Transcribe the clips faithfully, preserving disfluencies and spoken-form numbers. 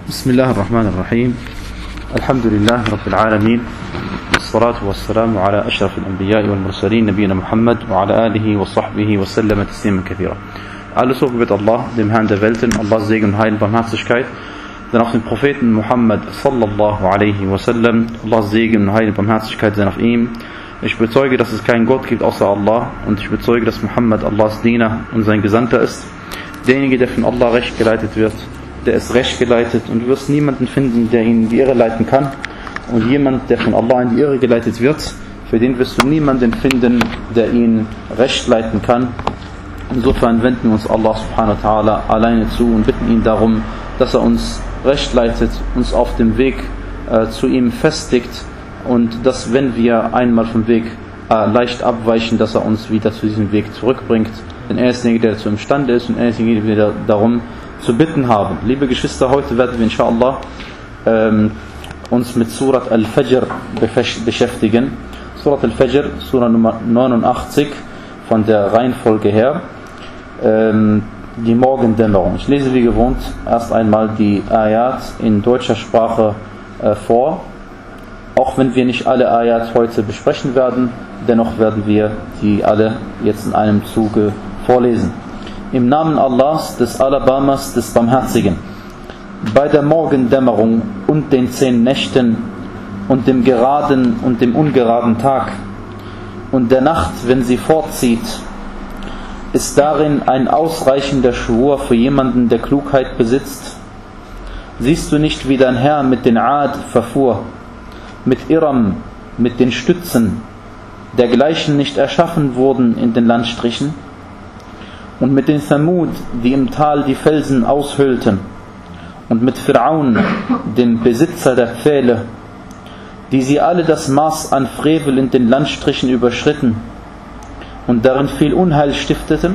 بسم الله الرحمن الرحيم الحمد لله رب العالمين والصلاة والسلام على أشرف الأنبياء والمرسلين نبينا محمد وعلى آله وصحبه وسلم تسليما كثيرا. Alles Lob wird Allah, dem Herrn der Welten, Allahs Segen, Heil und Barmherzigkeit, dann auf den Propheten Muhammad sallallahu alaihi wasallam, Allahs Segen, Heil und Barmherzigkeit sind auf ihm. Ich bezeuge, dass es keinen Gott gibt außer Allah, und ich bezeuge, dass Muhammad Allahs Diener und sein Gesandter ist. Derjenige, der von Allah recht geleitet wird, der ist recht geleitet, und du wirst niemanden finden, der ihn in die Irre leiten kann. Und jemand, der von Allah in die Irre geleitet wird, für den wirst du niemanden finden, der ihn recht leiten kann. Insofern wenden wir uns Allah subhanahu wa ta'ala alleine zu und bitten ihn darum, dass er uns recht leitet, uns auf dem Weg äh, zu ihm festigt, und dass, wenn wir einmal vom Weg äh, leicht abweichen, dass er uns wieder zu diesem Weg zurückbringt. Denn er ist derjenige, der dazu imstande ist, und er ist derjenige, der darum zu bitten haben. Liebe Geschwister, heute werden wir inshallah ähm, uns mit Surat Al-Fajr beschäftigen. Surat Al-Fajr, Surah Nummer neunundachtzig von der Reihenfolge her. Ähm, die Morgendämmerung. Ich lese wie gewohnt erst einmal die Ayat in deutscher Sprache äh, vor. Auch wenn wir nicht alle Ayat heute besprechen werden, dennoch werden wir die alle jetzt in einem Zuge vorlesen. Im Namen Allahs, des Alabamas, des Barmherzigen. Bei der Morgendämmerung und den zehn Nächten und dem geraden und dem ungeraden Tag und der Nacht, wenn sie fortzieht, ist darin ein ausreichender Schwur für jemanden, der Klugheit besitzt. Siehst du nicht, wie dein Herr mit den Ad verfuhr, mit Iram, mit den Stützen, dergleichen nicht erschaffen wurden in den Landstrichen, und mit den Thamud, die im Tal die Felsen aushöhlten, und mit Fir'aun, dem Besitzer der Pfähle, die sie alle das Maß an Frevel in den Landstrichen überschritten und darin viel Unheil stifteten.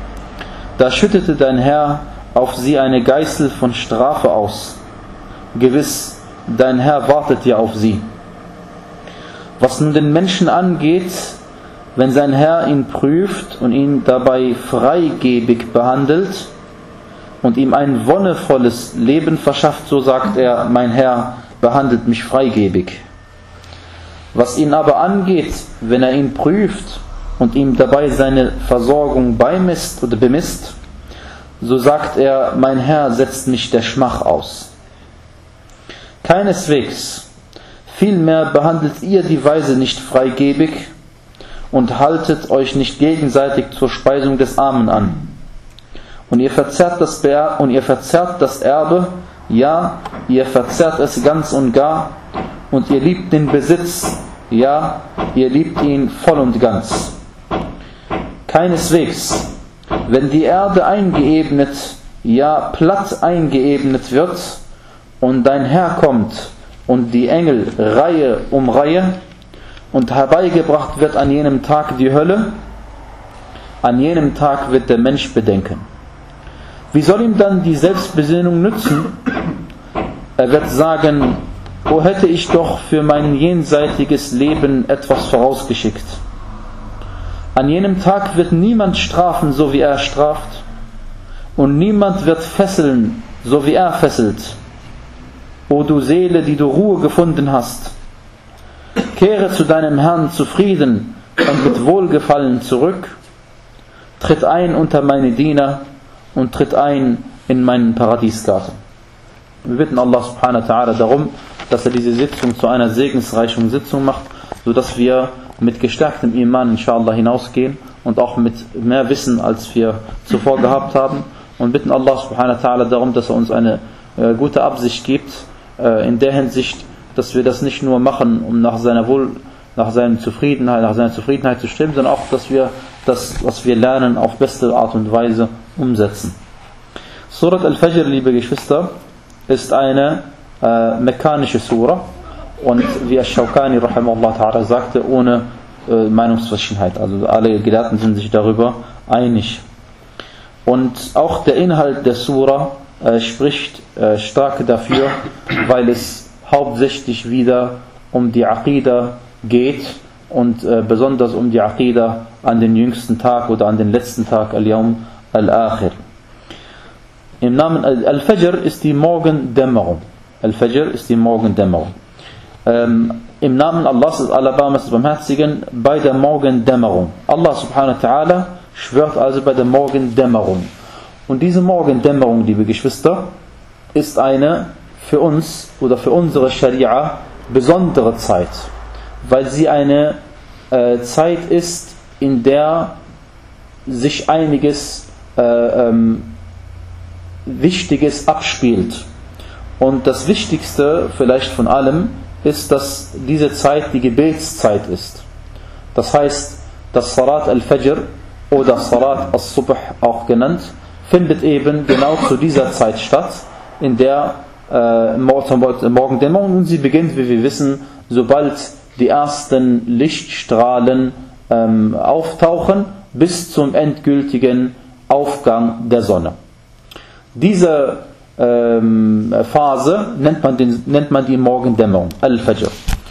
Da schüttete dein Herr auf sie eine Geißel von Strafe aus. Gewiss, dein Herr wartet ja auf sie. Was nun den Menschen angeht, wenn sein Herr ihn prüft und ihn dabei freigebig behandelt und ihm ein wonnevolles Leben verschafft, so sagt er, mein Herr behandelt mich freigebig. Was ihn aber angeht, wenn er ihn prüft und ihm dabei seine Versorgung beimisst oder bemisst, so sagt er, mein Herr setzt mich der Schmach aus. Keineswegs, vielmehr behandelt ihr die Weise nicht freigebig und haltet euch nicht gegenseitig zur Speisung des Armen an. Und ihr verzerrt das, Be- und ihr verzerrt das Erbe, ja, ihr verzerrt es ganz und gar, und ihr liebt den Besitz, ja, ihr liebt ihn voll und ganz. Keineswegs, wenn die Erde eingeebnet, ja, platt eingeebnet wird, und dein Herr kommt und die Engel Reihe um Reihe, und herbeigebracht wird an jenem Tag die Hölle, an jenem Tag wird der Mensch bedenken. Wie soll ihm dann die Selbstbesinnung nützen? Er wird sagen, o hätte ich doch für mein jenseitiges Leben etwas vorausgeschickt. An jenem Tag wird niemand strafen, so wie er straft, und niemand wird fesseln, so wie er fesselt. O du Seele, die du Ruhe gefunden hast, kehre zu deinem Herrn zufrieden und mit Wohlgefallen zurück, tritt ein unter meine Diener und tritt ein in meinen Paradiesgarten. Wir bitten Allah subhanahu wa ta'ala darum, dass er diese Sitzung zu einer segensreichen Sitzung macht, sodass wir mit gestärktem Iman inshallah hinausgehen und auch mit mehr Wissen, als wir zuvor gehabt haben, und bitten Allah subhanahu wa ta'ala darum, dass er uns eine äh, gute Absicht gibt, äh, in der Hinsicht, dass wir das nicht nur machen, um nach seiner Wohl, nach seiner Zufriedenheit, nach seiner Zufriedenheit zu streben, sondern auch, dass wir das, was wir lernen, auf beste Art und Weise umsetzen. Surat Al-Fajr, liebe Geschwister, ist eine äh, mekkanische Surah, und wie Ash-Shawkani rahimahullah ta'ala sagte, ohne äh, Meinungsverschiedenheit. Also alle Gelehrten sind sich darüber einig. Und auch der Inhalt der Surah äh, spricht äh, stark dafür, weil es hauptsächlich wieder um die Aqidah geht, und äh, besonders um die Aqidah an den jüngsten Tag oder an den letzten Tag, Al-Yawm Al-Akhir. Im Namen Al-Fajr ist die Morgendämmerung. Al-Fajr ist die Morgendämmerung. Ähm, Im Namen Allahs des Alabamas des Barmherzigen bei der Morgendämmerung. Allah subhanahu wa ta'ala schwört also bei der Morgendämmerung. Und diese Morgendämmerung, liebe Geschwister, ist eine für uns oder für unsere Scharia besondere Zeit, weil sie eine äh, Zeit ist, in der sich einiges äh, ähm, Wichtiges abspielt. Und das Wichtigste vielleicht von allem ist, dass diese Zeit die Gebetszeit ist. Das heißt, das Salat al-Fajr oder Salat al-Subh auch genannt, findet eben genau zu dieser Zeit statt, in der äh, Morgendämmerung, und sie beginnt, wie wir wissen, sobald die ersten Lichtstrahlen ähm, auftauchen, bis zum endgültigen Aufgang der Sonne. Diese ähm, Phase nennt man, den, nennt man die Morgendämmerung, Al-Fajr.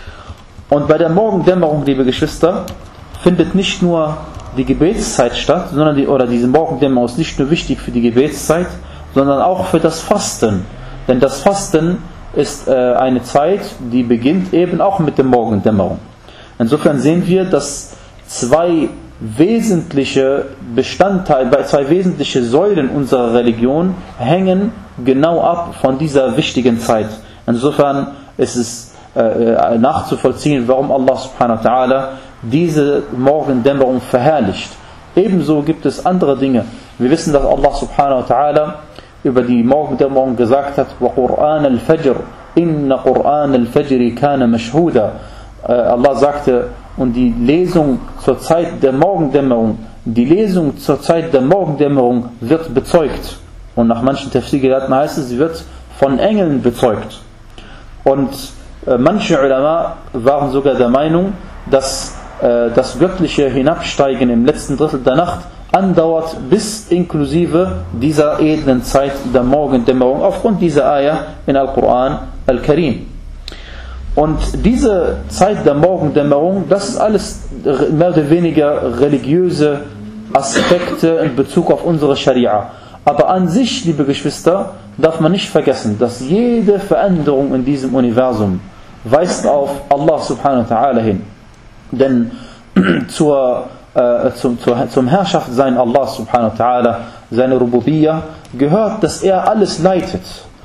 Und bei der Morgendämmerung, liebe Geschwister, findet nicht nur die Gebetszeit statt, sondern die, oder diese Morgendämmerung ist nicht nur wichtig für die Gebetszeit, sondern auch für das Fasten. Denn das Fasten ist äh, eine Zeit, die beginnt eben auch mit der Morgendämmerung. Insofern sehen wir, dass zwei wesentliche Bestandteile, zwei wesentliche Säulen unserer Religion hängen genau ab von dieser wichtigen Zeit. Insofern ist es äh, nachzuvollziehen, warum Allah subhanahu wa ta'ala diese Morgendämmerung verherrlicht. Ebenso gibt es andere Dinge. Wir wissen, dass Allah subhanahu wa ta'ala über die Morgendämmerung gesagt hat: وَقُرْآنَ الْفَجْرِ إِنَّ قُرْآنَ الْفَجْرِ كَانَ مَشْهُودًا. Allah sagte, und die Lesung zur Zeit der Morgendämmerung, die Lesung zur Zeit der Morgendämmerung wird bezeugt. Und nach manchen Tafsir-Gelehrten heißt es, sie wird von Engeln bezeugt. Und äh, manche Ulama waren sogar der Meinung, dass äh, das göttliche Hinabsteigen im letzten Drittel der Nacht andauert bis inklusive dieser edlen Zeit der Morgendämmerung, aufgrund dieser Ayah in Al-Quran Al-Karim. Und diese Zeit der Morgendämmerung, das ist alles mehr oder weniger religiöse Aspekte in Bezug auf unsere Scharia. Aber an sich, liebe Geschwister, darf man nicht vergessen, dass jede Veränderung in diesem Universum weist auf Allah subhanahu wa ta'ala hin. Denn zur, äh, zum, zur, zum Herrschaftssein Allah subhanahu wa ta'ala, seine Rububiyyah, gehört, dass er alles leitet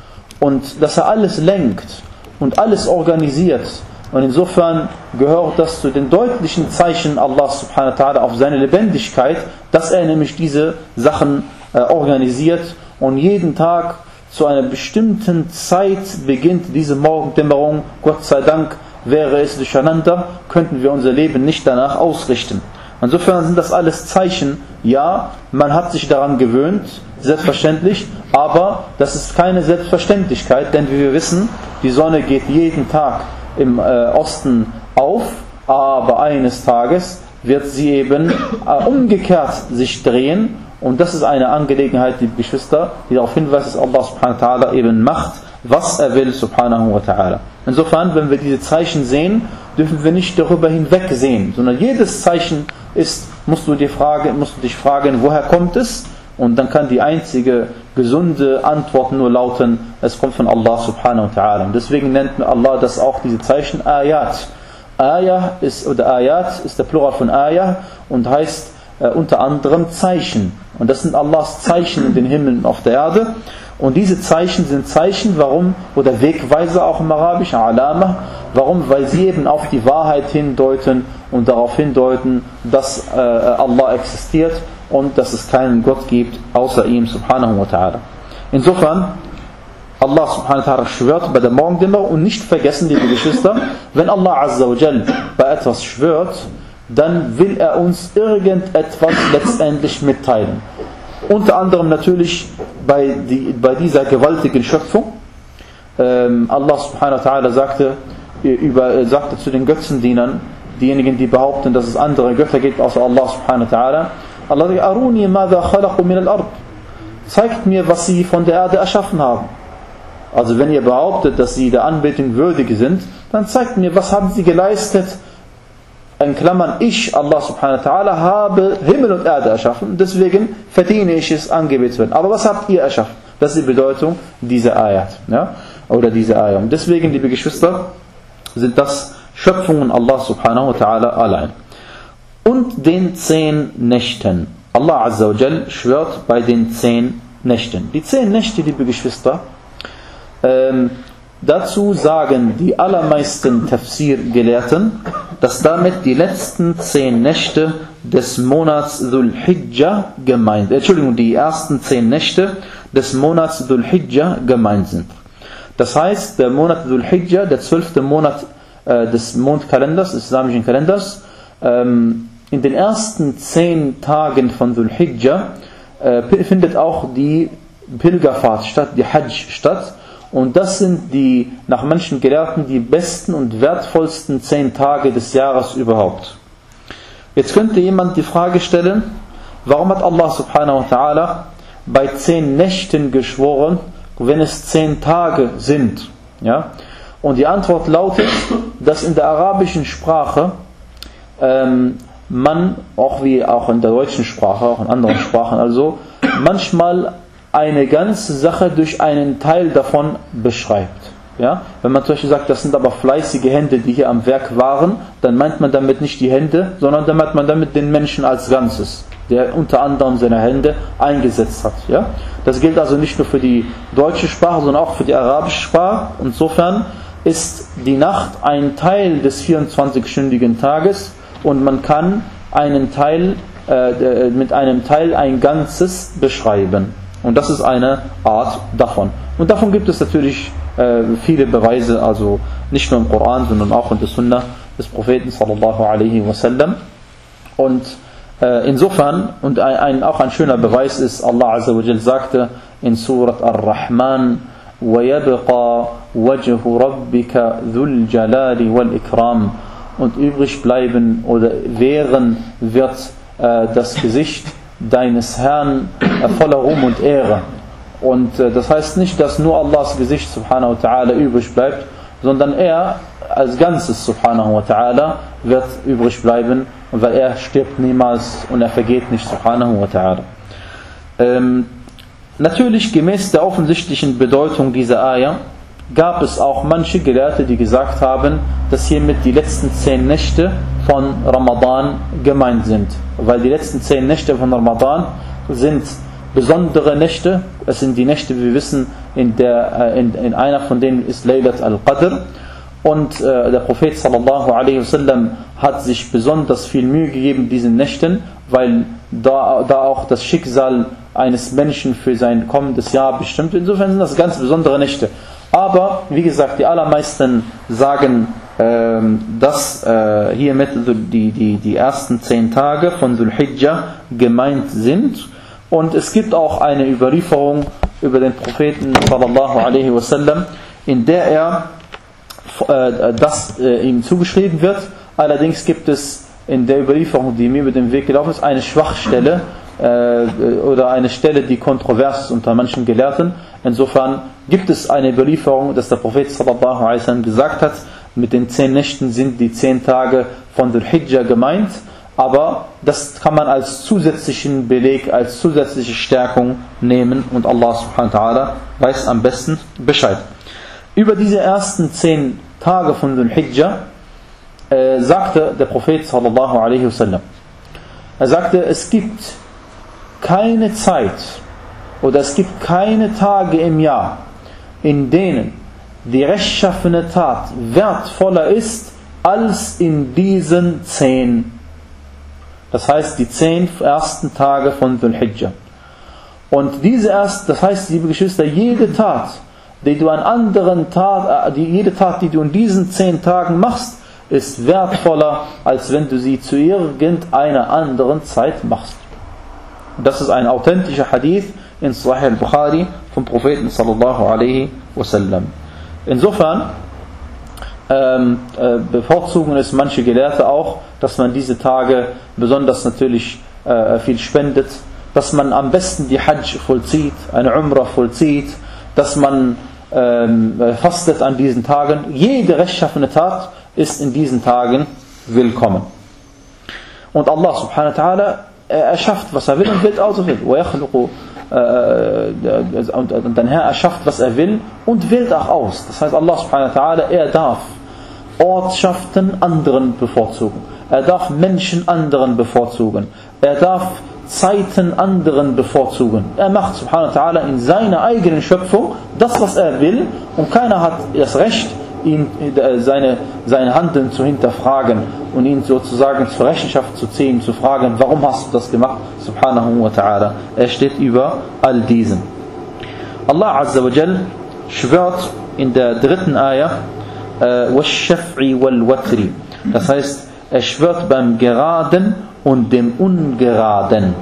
und dass er alles lenkt und alles organisiert. Und insofern gehört das zu den deutlichen Zeichen Allah subhanahu wa ta'ala auf seine Lebendigkeit, dass er nämlich diese Sachen äh, organisiert, und jeden Tag zu einer bestimmten Zeit beginnt diese Morgendämmerung. Gott sei Dank, wäre es durcheinander, könnten wir unser Leben nicht danach ausrichten. Insofern sind das alles Zeichen. Ja, man hat sich daran gewöhnt, selbstverständlich, aber das ist keine Selbstverständlichkeit, denn wie wir wissen, die Sonne geht jeden Tag im äh, Osten auf, aber eines Tages wird sie eben äh, umgekehrt sich drehen, und das ist eine Angelegenheit, die Geschwister, die darauf hinweist, dass Allah subhanahu wa ta'ala eben macht, was er will, subhanahu wa ta'ala. Insofern, wenn wir diese Zeichen sehen, dürfen wir nicht darüber hinwegsehen, sondern jedes Zeichen ist, musst du, dir fragen, musst du dich fragen, woher kommt es? Und dann kann die einzige gesunde Antwort nur lauten, es kommt von Allah subhanahu wa ta'ala. Und deswegen nennt Allah das auch, diese Zeichen, Ayat. Ayah ist, oder Ayat ist der Plural von Ayah und heißt äh, unter anderem Zeichen. Und das sind Allahs Zeichen in den Himmeln und auf der Erde. Und diese Zeichen sind Zeichen, warum, oder Wegweiser auch im Arabischen, Alama, warum? Weil sie eben auf die Wahrheit hindeuten und darauf hindeuten, dass äh, Allah existiert und dass es keinen Gott gibt außer ihm, subhanahu wa ta'ala. Insofern, Allah subhanahu wa ta'ala schwört bei der Morgendämmerung, und nicht vergessen, liebe Geschwister, wenn Allah azza wa jal bei etwas schwört, dann will er uns irgendetwas letztendlich mitteilen. Unter anderem natürlich bei, die, bei dieser gewaltigen Schöpfung. Ähm, Allah subhanahu wa ta'ala sagte, über, sagte zu den Götzendienern, diejenigen, die behaupten, dass es andere Götter gibt außer Allah subhanahu wa ta'ala, Allah sagt, Aruni madha khalaqu min al-ard. Zeigt mir, was sie von der Erde erschaffen haben. Also wenn ihr behauptet, dass sie der Anbetung würdig sind, dann zeigt mir, was haben sie geleistet. In Klammern, ich, Allah subhanahu wa ta'ala, habe Himmel und Erde erschaffen, deswegen verdiene ich es, angebetet zu werden. Aber was habt ihr erschaffen? Das ist die Bedeutung dieser Ayat, ja? Oder dieser Ayat. Und deswegen, liebe Geschwister, sind das Schöpfungen Allah subhanahu wa ta'ala allein. Und den zehn Nächten. Allah Azza wa Jal schwört bei den zehn Nächten. Die zehn Nächte, liebe Geschwister, ähm, dazu sagen die allermeisten Tafsir-Gelehrten, dass damit die letzten zehn Nächte des Monats Dhul Hijjah gemeint, Entschuldigung, die ersten zehn Nächte des Monats Dhul Hijjah gemeint sind. Das heißt, der Monat Dhul Hijjah, der zwölfte Monat äh, des Mondkalenders, des islamischen Kalenders, ähm, in den ersten zehn Tagen von Dhul Hijjah äh, findet auch die Pilgerfahrt statt, die Hajj statt. Und das sind die, nach manchen Gelehrten, die besten und wertvollsten zehn Tage des Jahres überhaupt. Jetzt könnte jemand die Frage stellen, warum hat Allah subhanahu wa ta'ala bei zehn Nächten geschworen, wenn es zehn Tage sind? Ja? Und die Antwort lautet, dass in der arabischen Sprache ähm, man, auch wie auch in der deutschen Sprache, auch in anderen Sprachen, also manchmal eine ganze Sache durch einen Teil davon beschreibt. Ja? Wenn man zum Beispiel sagt, das sind aber fleißige Hände, die hier am Werk waren, dann meint man damit nicht die Hände, sondern dann meint man damit den Menschen als Ganzes, der unter anderem seine Hände eingesetzt hat. Ja? Das gilt also nicht nur für die deutsche Sprache, sondern auch für die arabische Sprache. Insofern ist die Nacht ein Teil des vierundzwanzigstündigen Tages und man kann einen Teil, äh, mit einem Teil ein Ganzes beschreiben. Und das ist eine Art davon. Und davon gibt es natürlich äh, viele Beweise, also nicht nur im Koran, sondern auch in der Sunna des Propheten sallallahu alaihi wasallam. Und äh, insofern, und ein, ein, auch ein schöner Beweis ist, Allah Azza wa Jal sagte in Surat Ar-Rahman, وَيَبْقَى وَجْهُ رَبِّكَ ذُو الْجَلَالِ وَالْإِكْرَامِ, und übrig bleiben oder wären wird äh, das Gesicht deines Herrn äh, voller Ruhm und Ehre. Und äh, das heißt nicht, dass nur Allahs Gesicht subhanahu wa ta'ala übrig bleibt, sondern er als Ganzes subhanahu wa ta'ala wird übrig bleiben, weil er stirbt niemals und er vergeht nicht subhanahu wa ta'ala. Ähm, natürlich gemäß der offensichtlichen Bedeutung dieser Ayah gab es auch manche Gelehrte, die gesagt haben, dass hiermit die letzten zehn Nächte von Ramadan gemeint sind. Weil die letzten zehn Nächte von Ramadan sind besondere Nächte. Es sind die Nächte, wie wir wissen, in, der, in, in einer von denen ist Laylat al-Qadr. Und äh, der Prophet sallallahu alaihi wasallam hat sich besonders viel Mühe gegeben diesen Nächten, weil da, da auch das Schicksal eines Menschen für sein kommendes Jahr bestimmt. Insofern sind das ganz besondere Nächte. Aber, wie gesagt, die allermeisten sagen, ähm, dass äh, hiermit die, die, die ersten zehn Tage von Dhul Hijjah gemeint sind. Und es gibt auch eine Überlieferung über den Propheten sallallahu alaihi wasallam, in der er äh, das äh, ihm zugeschrieben wird. Allerdings gibt es in der Überlieferung, die mir über den Weg gelaufen ist, eine Schwachstelle äh, oder eine Stelle, die kontrovers ist unter manchen Gelehrten. Insofern gibt es eine Überlieferung, dass der Prophet sallallahu alaihi wasallam gesagt hat, mit den zehn Nächten sind die zehn Tage von Dhul Hijjah gemeint, aber das kann man als zusätzlichen Beleg, als zusätzliche Stärkung nehmen und Allah subhanahu wa ta'ala weiß am besten Bescheid. Über diese ersten zehn Tage von Dhul Hijjah äh, sagte der Prophet sallallahu alaihi wasallam, er sagte, es gibt keine Zeit oder es gibt keine Tage im Jahr, in denen die rechtschaffene Tat wertvoller ist als in diesen zehn. Das heißt, die zehn ersten Tage von Dhul Hijjah. Und diese erst, das heißt, liebe Geschwister, jede Tat, die du an anderen Tat, die, jede Tat, die du in diesen zehn Tagen machst, ist wertvoller, als wenn du sie zu irgendeiner anderen Zeit machst. Und das ist ein authentischer Hadith in Sahih al-Bukhari vom Propheten sallallahu alaihi wasallam. Insofern ähm, äh, bevorzugen es manche Gelehrte auch, dass man diese Tage besonders natürlich äh, viel spendet, dass man am besten die Hajj vollzieht, eine Umrah vollzieht, dass man ähm, fastet an diesen Tagen. Jede rechtschaffene Tat ist in diesen Tagen willkommen. Und Allah subhanahu wa ta'ala, er schafft, was er will und wird, also will. وَيَخْلُقُ äh, und, und dein Herr erschafft, was er will und wählt auch aus. Das heißt, Allah subhanahu wa ta'ala, er darf Ortschaften anderen bevorzugen. Er darf Menschen anderen bevorzugen. Er darf Zeiten anderen bevorzugen. Er macht subhanahu wa ta'ala in seiner eigenen Schöpfung das, was er will, und keiner hat das Recht, ihn seine, seine Handeln zu hinterfragen und ihn sozusagen zur Rechenschaft zu ziehen, zu fragen, warum hast du das gemacht, subhanahu wa ta'ala. Er steht über all diesen. Allah azza wa jal schwört in der dritten Ayah, wash-shaf'i wal-watri. Das heißt, er schwört beim Geraden und dem Ungeraden.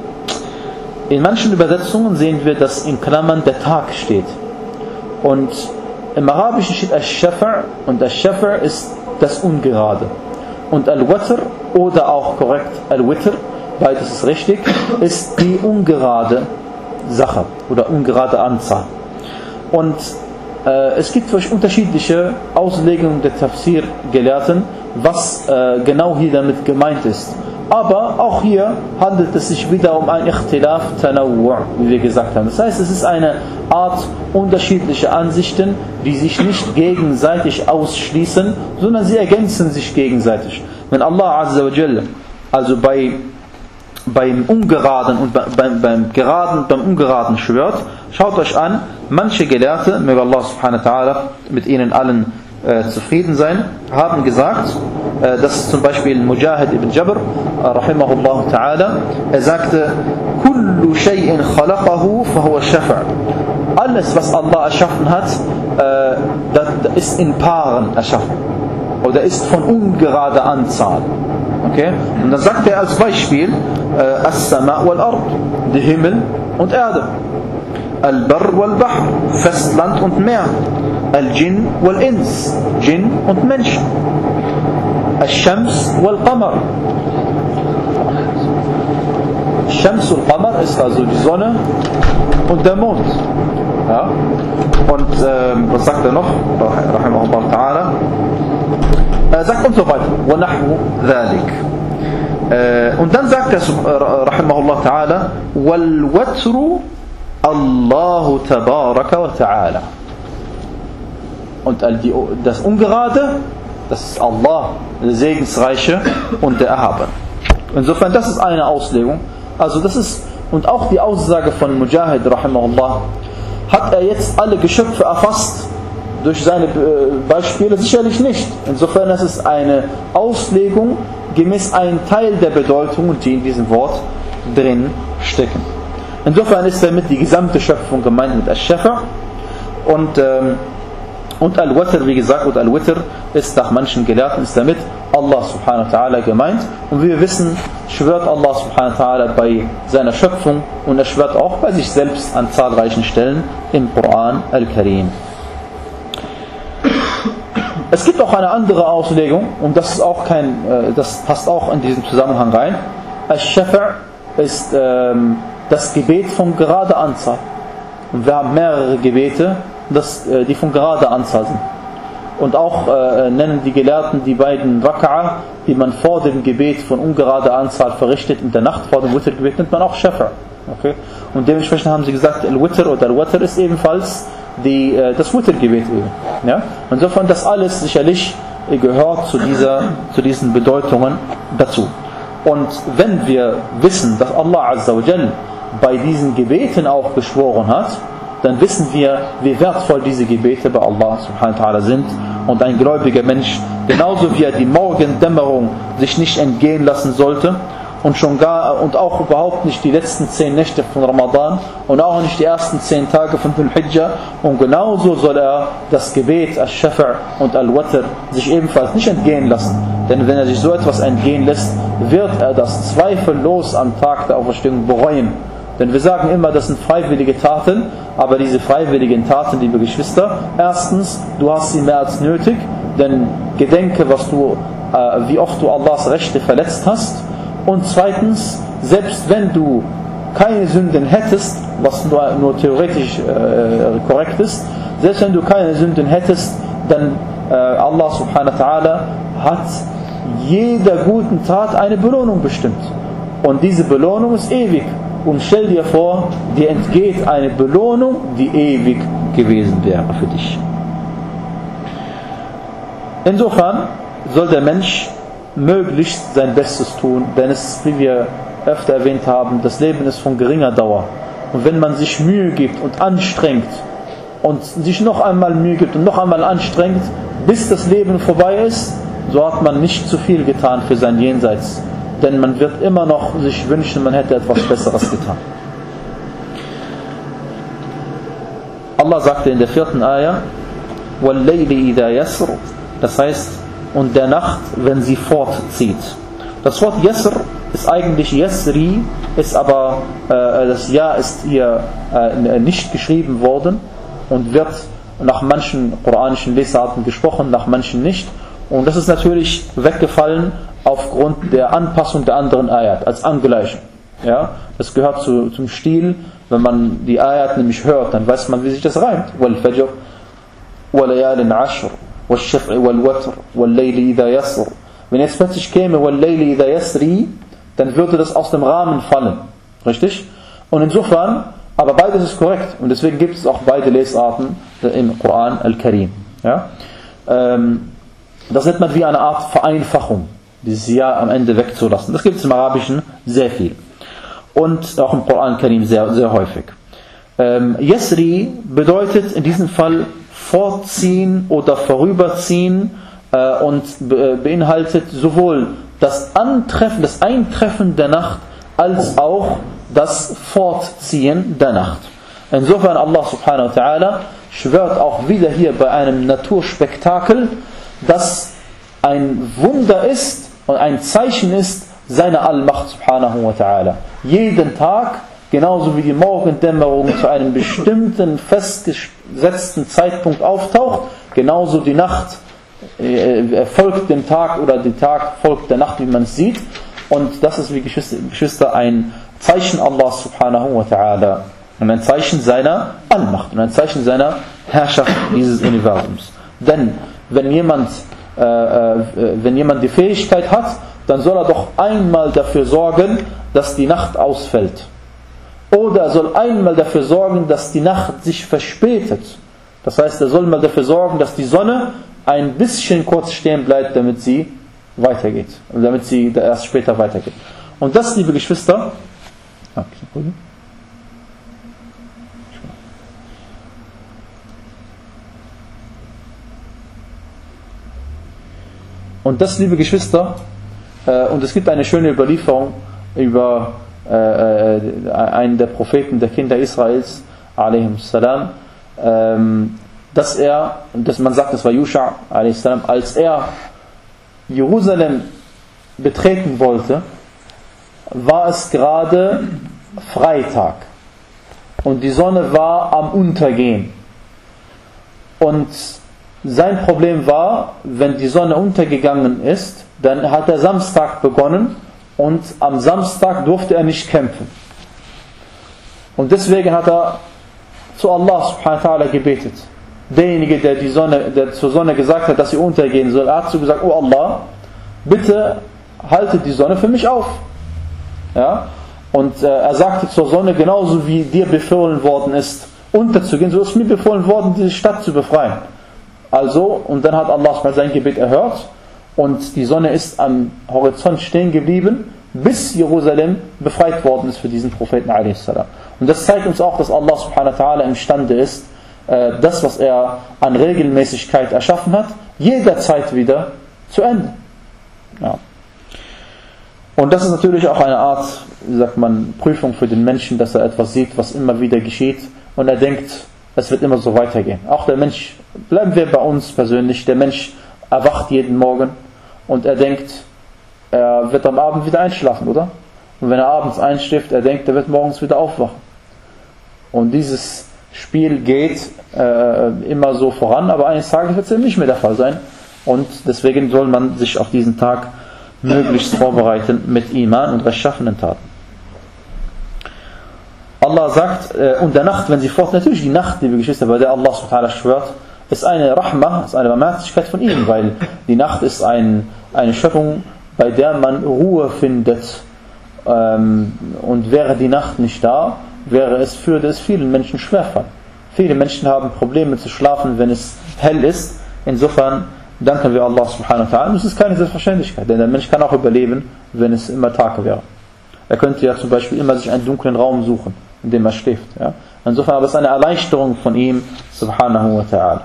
In manchen Übersetzungen sehen wir, dass in Klammern der Tag steht. Und im Arabischen steht Al-Shaf' und Al-Shaf' ist das Ungerade. Und Al-Watr oder auch korrekt Al-Witr, beides ist richtig, ist die ungerade Sache oder ungerade Anzahl. Und äh, es gibt unterschiedliche Auslegungen der Tafsir-Gelehrten, was äh, genau hier damit gemeint ist. Aber auch hier handelt es sich wieder um ein Ikhtilaf Tanawwu', wie wir gesagt haben. Das heißt, es ist eine Art unterschiedlicher Ansichten, die sich nicht gegenseitig ausschließen, sondern sie ergänzen sich gegenseitig. Wenn Allah Azza wa Jalla also bei, beim Ungeraden und beim, beim Geraden und beim Ungeraden schwört, schaut euch an, manche Gelehrte, möge Allah subhanahu wa ta'ala mit ihnen allen äh, zufrieden sein, haben gesagt, äh, das ist zum Beispiel Mujahid ibn Jabr, äh, rahimahullah ta'ala, er sagte, kullu shay'in khalaqahu fahuwa shaf'. Alles, was Allah erschaffen hat, äh, das ist in Paaren erschaffen. Oder ist von ungerader Anzahl. Okay? Und dann sagt er als Beispiel, äh, As-Sama' wal-Ard, die Himmel und Erde. Al-Barr wal-Bahr, Festland und Meer. Al-Jinn wal-Ins, Jinn und Menschen. Al-Shams wal-Qamar. Shams und Qamar ist also die Sonne und der Mond. Ja? Und ähm, was sagt er noch? Rahimahullah ta'ala. Er sagt und so weiter. وَنَحْوُ ذَلِكَ. Äh, und dann sagt er, Rahimahullah ta'ala, وَالْوَتْرُ Allahu tabaraka wa ta'ala. Und das Ungerade, das ist Allah, der Segensreiche und der Erhabene. Insofern, das ist eine Auslegung. Also das ist, und auch die Aussage von Mujahid, rahimahullah, hat er jetzt alle Geschöpfe erfasst durch seine Beispiele? Sicherlich nicht. Insofern, das ist eine Auslegung gemäß einem Teil der Bedeutung, die in diesem Wort drin stecken. Insofern ist damit die gesamte Schöpfung gemeint mit Al-Shaf' und, ähm, und Al-Watr, wie gesagt, und Al-Witr ist nach manchen Gelehrten ist damit Allah subhanahu wa ta'ala gemeint. Und wie wir wissen, schwört Allah subhanahu wa ta'ala bei seiner Schöpfung und er schwört auch bei sich selbst an zahlreichen Stellen im Koran Al-Karim. Es gibt auch eine andere Auslegung und das ist auch kein, äh, das passt auch in diesen Zusammenhang rein. Al-Shaf' ist ähm, das Gebet von gerader Anzahl. Und wir haben mehrere Gebete, das, äh, die von gerader Anzahl sind. Und auch äh, nennen die Gelehrten die beiden Raka'a, die man vor dem Gebet von ungerader Anzahl verrichtet, in der Nacht vor dem Witr-Gebet, nennt man auch Shaf'. Okay? Und dementsprechend haben sie gesagt, Al-Witr oder Al-Watr ist ebenfalls die, äh, das Witr-Gebet eben. Ja? Insofern, das alles sicherlich äh, gehört zu, dieser, zu diesen Bedeutungen dazu. Und wenn wir wissen, dass Allah Azza wa Jal bei diesen Gebeten auch geschworen hat, dann wissen wir, wie wertvoll diese Gebete bei Allah subhanahu wa ta'ala sind. Und ein gläubiger Mensch, genauso wie er die Morgendämmerung sich nicht entgehen lassen sollte und schon gar und auch überhaupt nicht die letzten zehn Nächte von Ramadan und auch nicht die ersten zehn Tage von Dhul-Hijjah, und genauso soll er das Gebet Al-Shaf' und Al-Watr sich ebenfalls nicht entgehen lassen. Denn wenn er sich so etwas entgehen lässt, wird er das zweifellos am Tag der Auferstehung bereuen. Denn wir sagen immer, das sind freiwillige Taten, aber diese freiwilligen Taten, liebe Geschwister, erstens, du hast sie mehr als nötig, denn gedenke, was du, äh, wie oft du Allahs Rechte verletzt hast. Und zweitens, selbst wenn du keine Sünden hättest, was nur, nur theoretisch äh, korrekt ist, selbst wenn du keine Sünden hättest, dann äh, Allah subhanahu wa ta'ala hat jeder guten Tat eine Belohnung bestimmt. Und diese Belohnung ist ewig. und stell dir vor, dir entgeht eine Belohnung, die ewig gewesen wäre für dich. Insofern soll der Mensch möglichst sein Bestes tun, denn es, wie wir öfter erwähnt haben, das Leben ist von geringer Dauer. Und wenn man sich Mühe gibt und anstrengt und sich noch einmal Mühe gibt und noch einmal anstrengt, bis das Leben vorbei ist, so hat man nicht zu viel getan für sein Jenseits. Denn man wird immer noch sich wünschen, man hätte etwas Besseres getan. Allah sagte in der vierten Ayah, وَاللَّيْلِ إِذَا يَسْرُ, das heißt, und der Nacht, wenn sie fortzieht. Das Wort Yasr ist eigentlich Yasri, ist aber, äh, das Ja ist hier äh, nicht geschrieben worden und wird nach manchen koranischen Lesarten gesprochen, nach manchen nicht. Und das ist natürlich weggefallen aufgrund der Anpassung der anderen Ayat, als Angleichung. Ja? Das gehört zu, zum Stil, wenn man die Ayat nämlich hört, dann weiß man, wie sich das reimt. وَالْفَجْرِ وَلَيَالٍ عَشْرٍ وَالشَّفْعِ وَالْوَتْرِ وَاللَّيْلِ إِذَا يَسْرُ. Wenn jetzt plötzlich käme وَاللَّيْلِ إِذَا يَسْرِ, dann würde das aus dem Rahmen fallen. Richtig? Und insofern, aber beides ist korrekt. Und deswegen gibt es auch beide Lesarten im Koran Al-Karim. Ja? Ähm, das nennt man wie eine Art Vereinfachung, dieses Ja am Ende wegzulassen. Das gibt es im Arabischen sehr viel. Und auch im Koran Al-Karim sehr, sehr häufig. Ähm, Yasri bedeutet in diesem Fall vorziehen oder vorüberziehen äh, und be- beinhaltet sowohl das Antreffen, das Eintreffen der Nacht als auch das Fortziehen der Nacht. Insofern Allah subhanahu wa ta'ala schwört auch wieder hier bei einem Naturspektakel, das ein Wunder ist und ein Zeichen ist seiner Allmacht subhanahu wa ta'ala. Jeden Tag, genauso wie die Morgendämmerung zu einem bestimmten festgesetzten Zeitpunkt auftaucht, genauso die Nacht äh, folgt dem Tag oder der Tag folgt der Nacht, wie man es sieht. Und das ist, wie Geschwister, Geschwister, ein Zeichen Allah subhanahu wa ta'ala und ein Zeichen seiner Allmacht und ein Zeichen seiner Herrschaft dieses Universums. Denn wenn jemand, äh, äh, wenn jemand die Fähigkeit hat, dann soll er doch einmal dafür sorgen, dass die Nacht ausfällt. Oder er soll einmal dafür sorgen, dass die Nacht sich verspätet. Das heißt, er soll mal dafür sorgen, dass die Sonne ein bisschen kurz stehen bleibt, damit sie weitergeht. Und damit sie erst später weitergeht. Und das, liebe Geschwister, und das, liebe Geschwister, und es gibt eine schöne Überlieferung über äh, einen der Propheten der Kinder Israels, a.s., ähm, dass er, dass man sagt, das war Yusha, a.s., als er Jerusalem betreten wollte, war es gerade Freitag und die Sonne war am Untergehen. Und sein Problem war, wenn die Sonne untergegangen ist, dann hat der Samstag begonnen und am Samstag durfte er nicht kämpfen. Und deswegen hat er zu Allah subhanahu wa ta'ala gebetet. Derjenige, der, die Sonne, der zur Sonne gesagt hat, dass sie untergehen soll, er hat so gesagt, oh Allah, bitte halte die Sonne für mich auf. Ja? Und äh, er sagte zur Sonne, genauso wie dir befohlen worden ist, unterzugehen, so ist mir befohlen worden, diese Stadt zu befreien. Also, und dann hat Allah sein Gebet erhört und die Sonne ist am Horizont stehen geblieben, bis Jerusalem befreit worden ist für diesen Propheten a s. Und das zeigt uns auch, dass Allah subhanahu wa ta'ala imstande ist, das, was er an Regelmäßigkeit erschaffen hat, jederzeit wieder zu enden. Ja. Und das ist natürlich auch eine Art, wie sagt man, Prüfung für den Menschen, dass er etwas sieht, was immer wieder geschieht und er denkt, es wird immer so weitergehen. Auch der Mensch, bleiben wir bei uns persönlich, der Mensch erwacht jeden Morgen und er denkt, er wird am Abend wieder einschlafen, oder? Und wenn er abends einschläft, er denkt, er wird morgens wieder aufwachen. Und dieses Spiel geht äh, immer so voran, aber eines Tages wird es nicht mehr der Fall sein. Und deswegen soll man sich auf diesen Tag möglichst vorbereiten mit Iman und rechtschaffenen Taten. Allah sagt, äh, und der Nacht, wenn sie fort, natürlich die Nacht, liebe Geschwister, bei der Allah subhanahu wa ta'ala schwört, ist eine Rahmah, ist eine Barmherzigkeit von ihm, weil die Nacht ist ein, eine Schöpfung, bei der man Ruhe findet Ähm, und wäre die Nacht nicht da, wäre es, würde es vielen Menschen schwerfallen. Viele Menschen haben Probleme zu schlafen, wenn es hell ist. Insofern danken wir Allah subhanahu wa ta'ala. Das ist keine Selbstverständlichkeit, denn der Mensch kann auch überleben, wenn es immer Tag wäre. Er könnte ja zum Beispiel immer sich einen dunklen Raum suchen, in dem er schläft. Ja? Insofern aber es ist eine Erleichterung von ihm subhanahu wa ta'ala.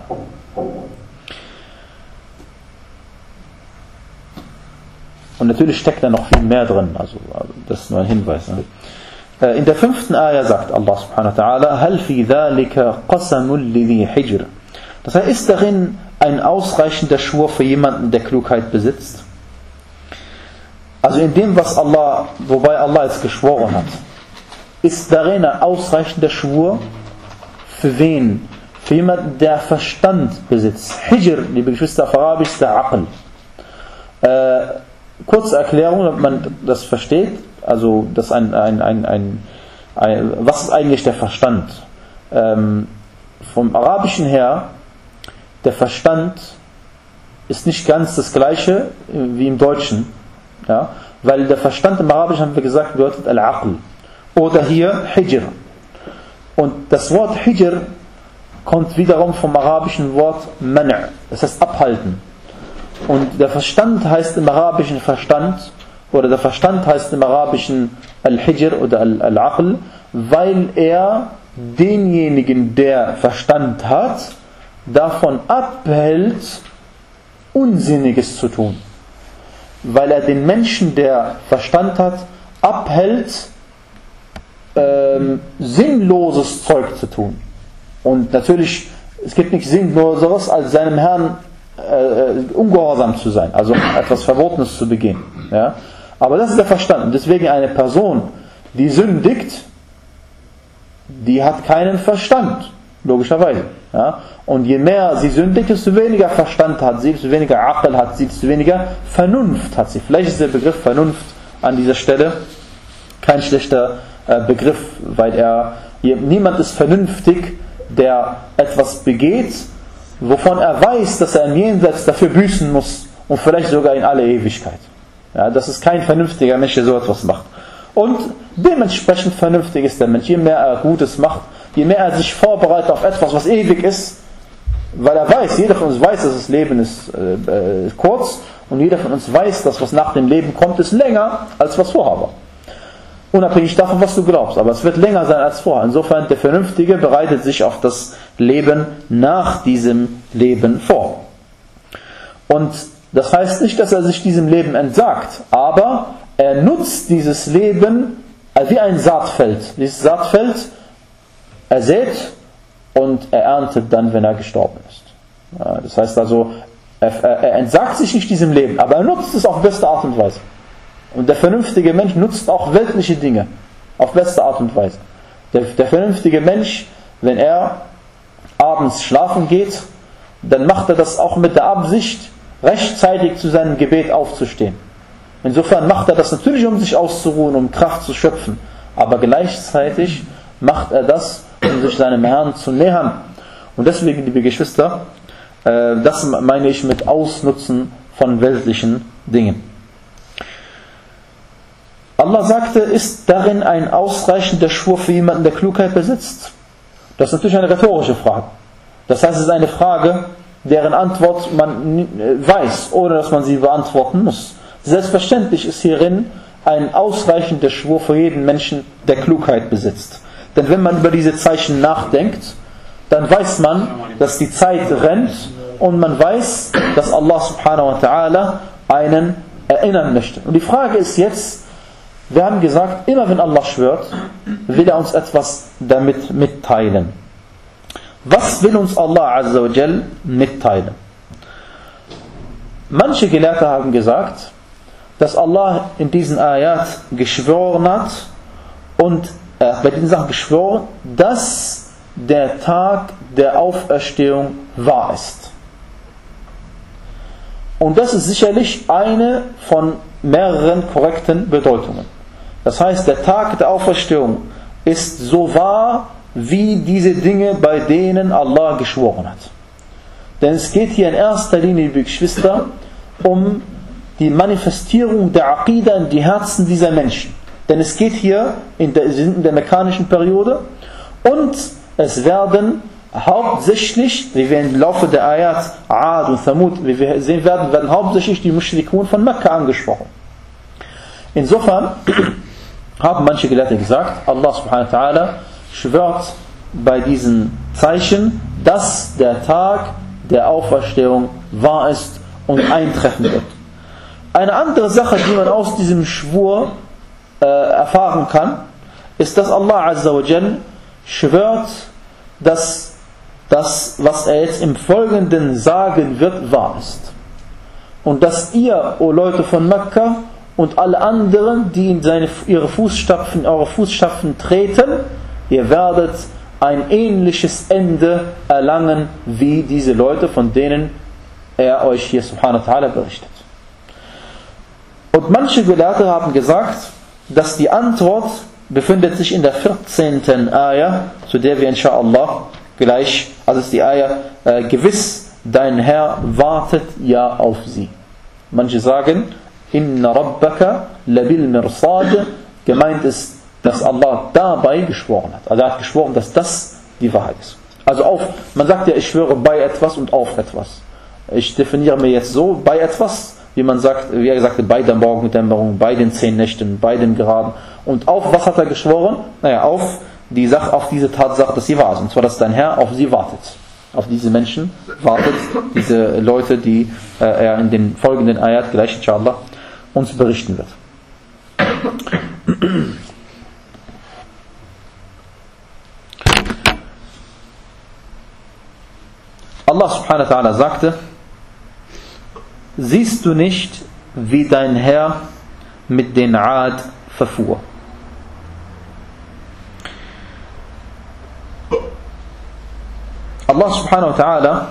Und natürlich steckt da noch viel mehr drin, also das ist nur ein Hinweis. Ne? In der fünften Ayah sagt Allah subhanahu wa ta'ala: Hal fi dhalika qasamul lidhi hijr. Das heißt, ist darin ein ausreichender Schwur für jemanden, der Klugheit besitzt? Also in dem, was Allah, wobei Allah jetzt geschworen hat, ist darin ein ausreichender Schwur für wen? Für jemanden, der Verstand besitzt. Hijr, liebe Geschwister, auf Arabisch ist der Aql. Äh, kurze Erklärung, damit man das versteht. Also, das ein, ein, ein, ein, ein, was ist eigentlich der Verstand? Ähm, vom Arabischen her, der Verstand ist nicht ganz das gleiche wie im Deutschen. Ja? Weil der Verstand im Arabischen, haben wir gesagt, bedeutet Al-Aql. Oder hier Hijr. Und das Wort Hijr kommt wiederum vom arabischen Wort Man', das heißt abhalten. Und der Verstand heißt im arabischen Verstand, oder der Verstand heißt im arabischen Al-Hijr oder Al-Aql, weil er denjenigen, der Verstand hat, davon abhält, Unsinniges zu tun. Weil er den Menschen, der Verstand hat, abhält, ähm, sinnloses Zeug zu tun. Und natürlich, es gibt nichts Sinnloseres, als seinem Herrn äh, ungehorsam zu sein, also etwas Verbotenes zu begehen. Ja? Aber das ist der Verstand. Und deswegen eine Person, die sündigt, die hat keinen Verstand, logischerweise. Ja? Und je mehr sie sündigt, desto weniger Verstand hat sie, desto weniger Aql hat sie, desto weniger Vernunft hat sie. Vielleicht ist der Begriff Vernunft an dieser Stelle kein schlechter äh, Begriff, weil er, niemand ist vernünftig, der etwas begeht, wovon er weiß, dass er im Jenseits dafür büßen muss und vielleicht sogar in alle Ewigkeit. Ja, das ist kein vernünftiger Mensch, der so etwas macht. Und dementsprechend vernünftig ist der Mensch. Je mehr er Gutes macht, je mehr er sich vorbereitet auf etwas, was ewig ist, weil er weiß, jeder von uns weiß, dass das Leben ist äh, äh, kurz und jeder von uns weiß, dass was nach dem Leben kommt, ist länger als was vorher war. Unabhängig davon, was du glaubst, aber es wird länger sein als vorher. Insofern, der Vernünftige bereitet sich auf das Leben nach diesem Leben vor. Und das heißt nicht, dass er sich diesem Leben entsagt, aber er nutzt dieses Leben wie ein Saatfeld. Dieses Saatfeld, er sät und er erntet dann, wenn er gestorben ist. Ja, das heißt also, er, er entsagt sich nicht diesem Leben, aber er nutzt es auf beste Art und Weise. Und der vernünftige Mensch nutzt auch weltliche Dinge auf beste Art und Weise. Der, der vernünftige Mensch, wenn er abends schlafen geht, dann macht er das auch mit der Absicht, rechtzeitig zu seinem Gebet aufzustehen. Insofern macht er das natürlich, um sich auszuruhen, um Kraft zu schöpfen. Aber gleichzeitig macht er das, um sich seinem Herrn zu nähern. Und deswegen, liebe Geschwister, das meine ich mit Ausnutzen von weltlichen Dingen. Allah sagte, ist darin ein ausreichender Schwur für jemanden, der Klugheit besitzt? Das ist natürlich eine rhetorische Frage. Das heißt, es ist eine Frage, deren Antwort man weiß, ohne dass man sie beantworten muss. Selbstverständlich ist hierin ein ausreichender Schwur für jeden Menschen, der Klugheit besitzt. Denn wenn man über diese Zeichen nachdenkt, dann weiß man, dass die Zeit rennt und man weiß, dass Allah subhanahu wa ta'ala einen erinnern möchte. Und die Frage ist jetzt, wir haben gesagt, immer wenn Allah schwört, will er uns etwas damit mitteilen. Was will uns Allah azza wa jal mitteilen? Manche Gelehrte haben gesagt, dass Allah in diesen Ayat geschworen hat und äh, bei diesen Sachen geschworen, dass der Tag der Auferstehung wahr ist. Und das ist sicherlich eine von mehreren korrekten Bedeutungen. Das heißt, der Tag der Auferstehung ist so wahr wie diese Dinge, bei denen Allah geschworen hat. Denn es geht hier in erster Linie, liebe Geschwister, um die Manifestierung der Aqida in die Herzen dieser Menschen. denn es geht hier in der, in der mekkanischen Periode und es werden hauptsächlich, wie wir im Laufe der Ayat Ad und Thamud, wie wir sehen werden, werden hauptsächlich die Mushrikun von Mekka angesprochen. Insofern haben manche Gelehrte gesagt, Allah subhanahu wa ta'ala schwört bei diesen Zeichen, dass der Tag der Auferstehung wahr ist und eintreffen wird. Eine andere Sache, die man aus diesem Schwur äh, erfahren kann, ist, dass Allah Azza wa Jal schwört, dass das, was er jetzt im Folgenden sagen wird, wahr ist. Und dass ihr, o Leute von Mekka, und alle anderen, die in seine, ihre Fußstapfen, eure Fußstapfen treten, ihr werdet ein ähnliches Ende erlangen wie diese Leute, von denen er euch hier subhanahu wa ta'ala berichtet. Und manche Gelehrte haben gesagt, dass die Antwort befindet sich in der vierzehnten Ayah, zu der wir inshallah gleich, also ist die Ayah, äh, gewiss, dein Herr wartet ja auf sie. Manche sagen, Inna Rabbaka labil mirsad, gemeint ist, dass Allah dabei geschworen hat. Also er hat geschworen, dass das die Wahrheit ist. Also auf, man sagt ja, ich schwöre bei etwas und auf etwas. Ich definiere mir jetzt so, bei etwas, wie man sagt, wie er gesagt hat, bei der Morgendämmerung, bei den zehn Nächten, bei den Graben. Und auf was hat er geschworen? Naja, auf die Sache, auf diese Tatsache, dass sie wahr ist. Und zwar, dass dein Herr auf sie wartet. Auf diese Menschen wartet, diese Leute, die äh, er in den folgenden Ayat gleich inshallah uns berichten wird. Allah subhanahu wa ta'ala sagte, siehst du nicht, wie dein Herr mit den Ad verfuhr? Allah subhanahu wa ta'ala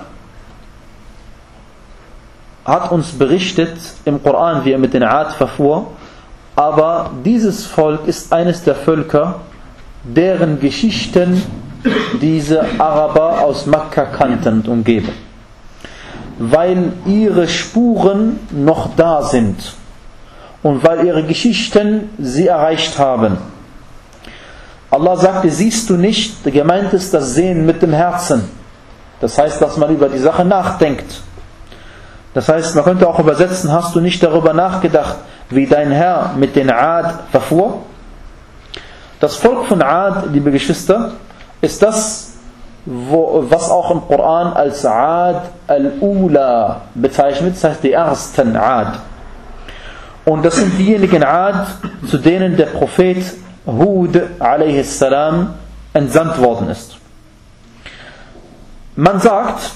hat uns berichtet im Koran, wie er mit den Ad verfuhr, aber dieses Volk ist eines der Völker, deren Geschichten diese Araber aus Mekka kannten und umgeben, weil ihre Spuren noch da sind und weil ihre Geschichten sie erreicht haben. Allah sagte, siehst du nicht, gemeint ist das Sehen mit dem Herzen. Das heißt, dass man über die Sache nachdenkt. Das heißt, man könnte auch übersetzen, hast du nicht darüber nachgedacht, wie dein Herr mit den Ad verfuhr? Das Volk von Ad, liebe Geschwister, ist das, wo, was auch im Koran als Ad al-Ula bezeichnet, das heißt die ersten Ad. Und das sind diejenigen Ad, zu denen der Prophet Hud a.s. entsandt worden ist. Man sagt,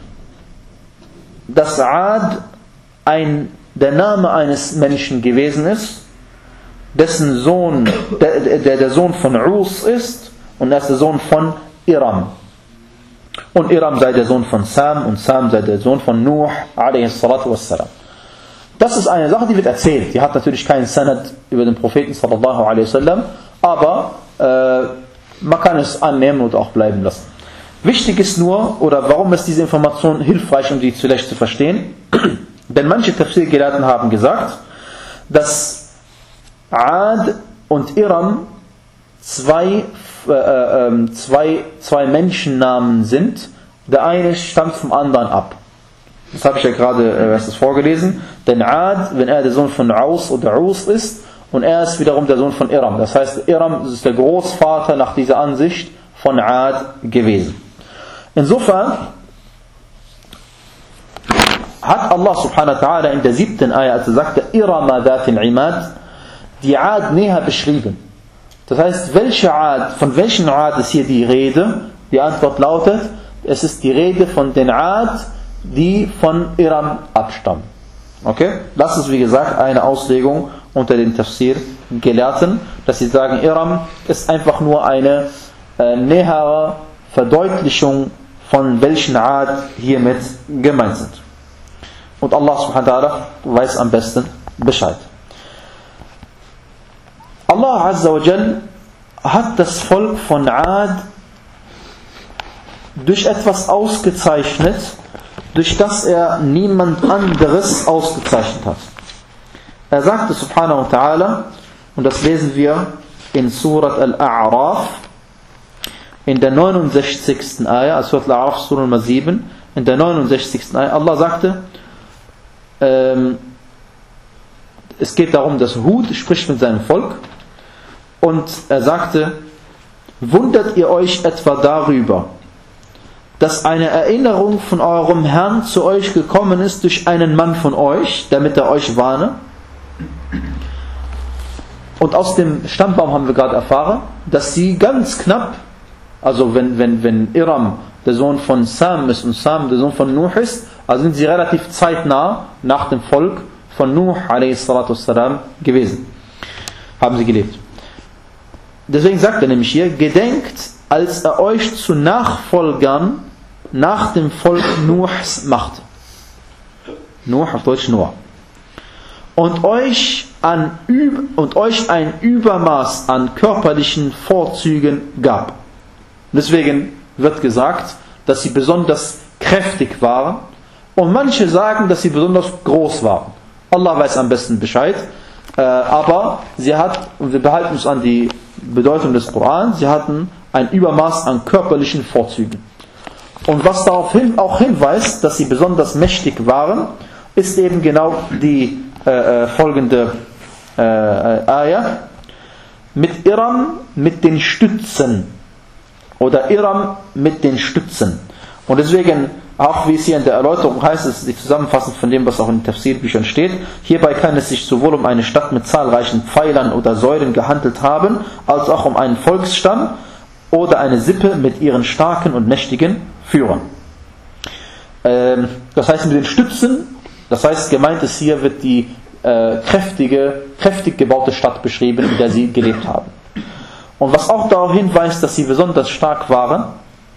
dass Ad ein, der Name eines Menschen gewesen ist, dessen Sohn, der, der, der Sohn von Us ist, und er ist der Sohn von Iram. Und Iram sei der Sohn von Sam, und Sam sei der Sohn von Nuh a.s. Das ist eine Sache, die wird erzählt. Die hat natürlich keinen Sanad über den Propheten sallallahu alaihi wasallam, aber äh, man kann es annehmen und auch bleiben lassen. Wichtig ist nur, oder warum ist diese Information hilfreich, um die zuletzt zu verstehen? Denn manche Tafsir-Gelehrten haben gesagt, dass Ad und Iram zwei, äh, äh, zwei, zwei Menschennamen sind. Der eine stammt vom anderen ab. Das habe ich ja gerade äh, erst vorgelesen. Denn Ad, wenn er der Sohn von Aus oder Us ist, und er ist wiederum der Sohn von Iram. Das heißt, Iram ist der Großvater nach dieser Ansicht von Ad gewesen. Insofern hat Allah subhanahu wa ta'ala in der siebten Ayah, als er sagte, Irama dhatil imad, die Ad näher beschrieben. Das heißt, welche Ad, von welchen Ad ist hier die Rede? Die Antwort lautet, es ist die Rede von den Ad, die von Iram abstammen. Okay? Das ist wie gesagt eine Auslegung unter den Tafsir-Gelehrten, dass sie sagen, Iram ist einfach nur eine äh, nähere Verdeutlichung von welchen Ad hiermit gemeint sind. Und Allah subhanahu wa ta'ala weiß am besten Bescheid. Allah azza wa jal hat das Volk von Ad durch etwas ausgezeichnet, durch das er niemand anderes ausgezeichnet hat. Er sagte subhanahu wa ta'ala, Und das lesen wir in Surat Al-A'raf, in der neunundsechzigsten Ayah, also Surat Al-A'raf, Surah Nummer sieben, in der neunundsechzigsten Ayah, Allah sagte, ähm, es geht darum, dass Hud spricht mit seinem Volk und er sagte, wundert ihr euch etwa darüber, dass eine Erinnerung von eurem Herrn zu euch gekommen ist durch einen Mann von euch, damit er euch warne? Und aus dem Stammbaum haben wir gerade erfahren, dass sie ganz knapp, also wenn, wenn, wenn Iram der Sohn von Sam ist und Sam der Sohn von Nuh ist, also sind sie relativ zeitnah nach dem Volk von Nuh a s gewesen. Haben sie gelebt. Deswegen sagt er nämlich hier, gedenkt, als er euch zu Nachfolgern nach dem Volk Nuhs machte. Nuh auf Deutsch Noah. Und euch, an, und euch ein Übermaß an körperlichen Vorzügen gab. Deswegen wird gesagt, dass sie besonders kräftig waren. Und manche sagen, dass sie besonders groß waren. Allah weiß am besten Bescheid. Äh, aber sie hat, und wir behalten uns an die Bedeutung des Koran, sie hatten ein Übermaß an körperlichen Vorzügen. Und was darauf hin, auch hinweist, dass sie besonders mächtig waren, ist eben genau die äh, folgende äh, Ayah. Mit Iram, mit den Stützen. Oder Iram mit den Stützen. Und deswegen, auch wie es hier in der Erläuterung heißt, ist die Zusammenfassung von dem, was auch in den Tafsirbüchern steht. Hierbei kann es sich sowohl um eine Stadt mit zahlreichen Pfeilern oder Säulen gehandelt haben, als auch um einen Volksstamm oder eine Sippe mit ihren starken und mächtigen Führern. Ähm, das heißt mit den Stützen, das heißt gemeint ist hier, wird die äh, kräftige, kräftig gebaute Stadt beschrieben, in der sie gelebt haben. Und was auch darauf hinweist, dass sie besonders stark waren,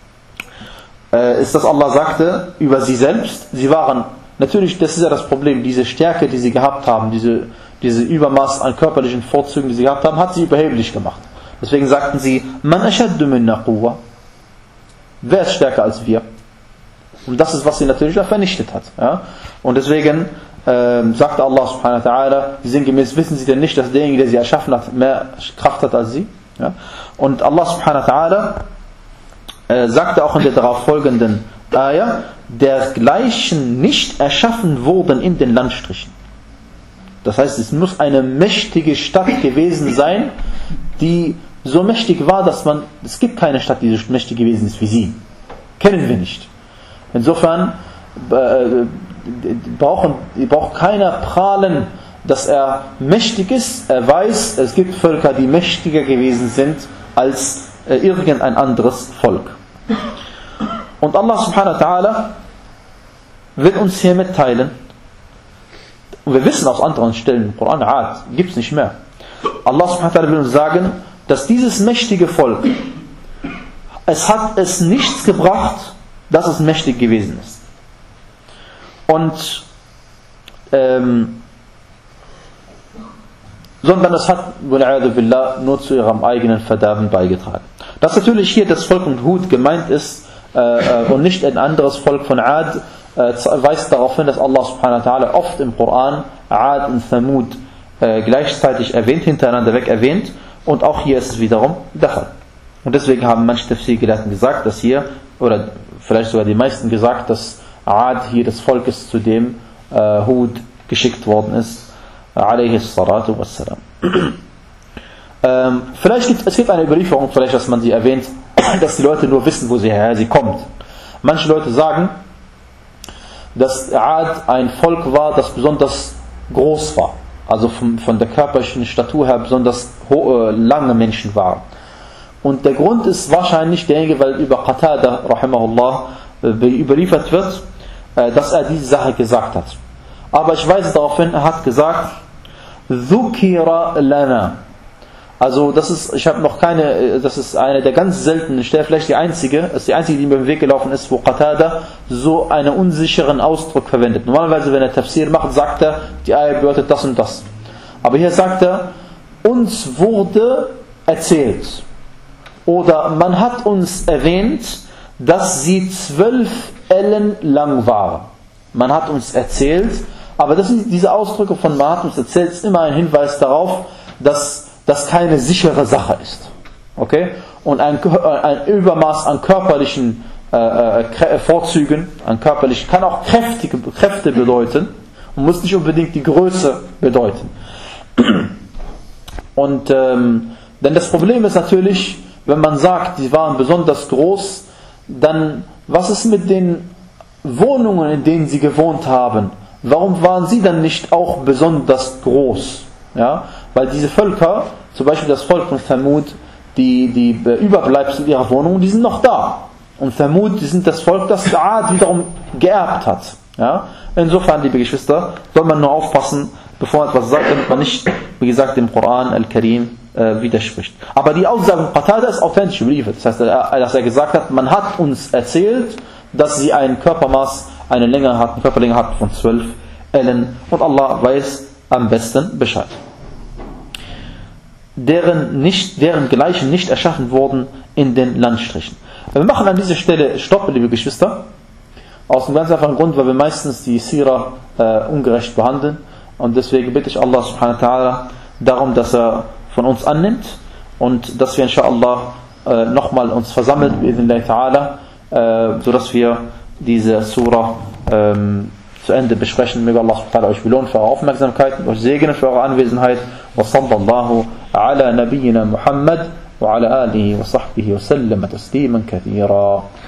äh, ist, dass Allah sagte über sie selbst, sie waren, natürlich, das ist ja das Problem, diese Stärke, die sie gehabt haben, diese, diese Übermaß an körperlichen Vorzügen, die sie gehabt haben, hat sie überheblich gemacht. Deswegen sagten sie, Man ashaddu minna quwwa. Wer ist stärker als wir? Und das ist, was sie natürlich auch vernichtet hat. Ja? Und deswegen ähm, sagte Allah subhanahu wa ta'ala, sinngemäß, wissen sie denn nicht, dass derjenige, der sie erschaffen hat, mehr Kraft hat als sie? Ja? Und Allah subhanahu wa ta'ala äh, sagte auch in der darauf folgenden Ayah, dergleichen nicht erschaffen wurden in den Landstrichen. Das heißt, es muss eine mächtige Stadt gewesen sein, die so mächtig war, dass man, es gibt keine Stadt, die so mächtig gewesen ist wie sie. Kennen wir nicht. Insofern äh, brauchen, braucht keiner prahlen, dass er mächtig ist. Er weiß, es gibt Völker, die mächtiger gewesen sind als äh, irgendein anderes Volk. Und Allah subhanahu wa ta'ala will uns hier mitteilen, und wir wissen aus anderen Stellen im Koran, Ad, gibt es nicht mehr. Allah subhanahu wa ta'ala will uns sagen, dass dieses mächtige Volk, es hat es nichts gebracht, dass es mächtig gewesen ist. Und ähm, sondern es hat billah, nur zu ihrem eigenen Verderben beigetragen. Dass natürlich hier das Volk von Hud gemeint ist äh, und nicht ein anderes Volk von Ad, äh, weist darauf hin, dass Allah subhanahu wa ta'ala oft im Koran Ad und Thamud äh, gleichzeitig erwähnt, hintereinander weg erwähnt, und auch hier ist es wiederum der Fall. Und deswegen haben manche Tafsir-Gelehrten gesagt, dass hier, oder vielleicht sogar die meisten gesagt, dass Ad hier das Volk ist, zu dem äh, Hud geschickt worden ist, alayhi salatu wassalam. ähm, vielleicht gibt es gibt eine Überlieferung, vielleicht, dass man sie erwähnt, dass die Leute nur wissen, wo sie her sie kommt. Manche Leute sagen, dass Ad ein Volk war, das besonders groß war, also von, von der körperlichen Statur her besonders hohe, lange Menschen waren. Und der Grund ist wahrscheinlich derjenige, weil über Qatada rahimahullah überliefert wird, dass er diese Sache gesagt hat. Aber ich weise darauf hin, er hat gesagt, Dhukira lana. Also das ist, ich habe noch keine, das ist eine der ganz seltenen Stellen, vielleicht die einzige, das ist die einzige, die mir im Weg gelaufen ist, wo Qatada so einen unsicheren Ausdruck verwendet. Normalerweise, wenn er Tafsir macht, sagt er, die Ayah bedeutet das und das. Aber hier sagt er, uns wurde erzählt, oder man hat uns erwähnt, dass sie zwölf Ellen lang waren. Man hat uns erzählt, aber das sind diese Ausdrücke von man hat uns erzählt, ist immer ein Hinweis darauf, dass das keine sichere Sache ist. Okay? Und ein, ein Übermaß an körperlichen äh, äh, Vorzügen, an körperlichen, kann auch kräftige, Kräfte bedeuten und muss nicht unbedingt die Größe bedeuten. Und ähm, denn das Problem ist natürlich, wenn man sagt, die waren besonders groß, dann was ist mit den Wohnungen, in denen sie gewohnt haben? Warum waren sie dann nicht auch besonders groß? Ja? Weil diese Völker, zum Beispiel das Volk von Thamud, die, die Überbleibsel ihrer Wohnungen, die sind noch da. Und Thamud, die sind das Volk, das Aad wiederum geerbt hat. Ja? Insofern, liebe Geschwister, soll man nur aufpassen, bevor man etwas sagt, damit man nicht, wie gesagt, dem Koran Al-Karim äh, widerspricht. Aber die Aussage von Qatada ist authentisch überliefert. Das heißt, dass er gesagt hat, man hat uns erzählt, dass sie ein Körpermaß, eine Länge hatten, Körperlänge hatten von zwölf Ellen. Und Allah weiß am besten Bescheid. Deren, nicht, deren Gleichen nicht erschaffen wurden in den Landstrichen. Wir machen an dieser Stelle Stopp, liebe Geschwister. Aus dem ganz einfachen Grund, weil wir meistens die Sira äh, ungerecht behandeln. Und deswegen bitte ich Allah subhanahu wa ta'ala darum, dass er von uns annimmt und dass wir inshallah äh, nochmal uns versammeln, bi'idhnillahi ta'ala, äh, sodass wir diese Surah ähm, zu Ende besprechen. Möge Allah subhanahu wa ta'ala euch belohnen für eure Aufmerksamkeit und euch segnen für eure Anwesenheit. Wa sallallahu ala nabiyyina Muhammad wa ala alihi wa sahbihi wa sallam tasliman kathira.